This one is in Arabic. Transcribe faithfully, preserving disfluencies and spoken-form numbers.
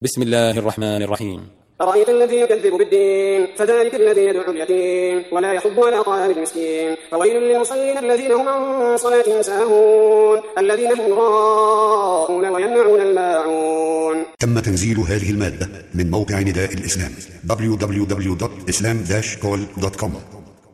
بسم الله الرحمن الرحيم. أرأيت الذي يكذب بالدين فذلك الذي يدعو اليتيم ولا يحض على طعام المسكين. فويل للمصلين الذين هم عن صلاتهم ساهون الذين هم يراءون ويمنعون الماعون. تم تنزيل هذه المادة من موقع نداء الإسلام دبليو دبليو دبليو دوت إسلام داش كول دوت كوم.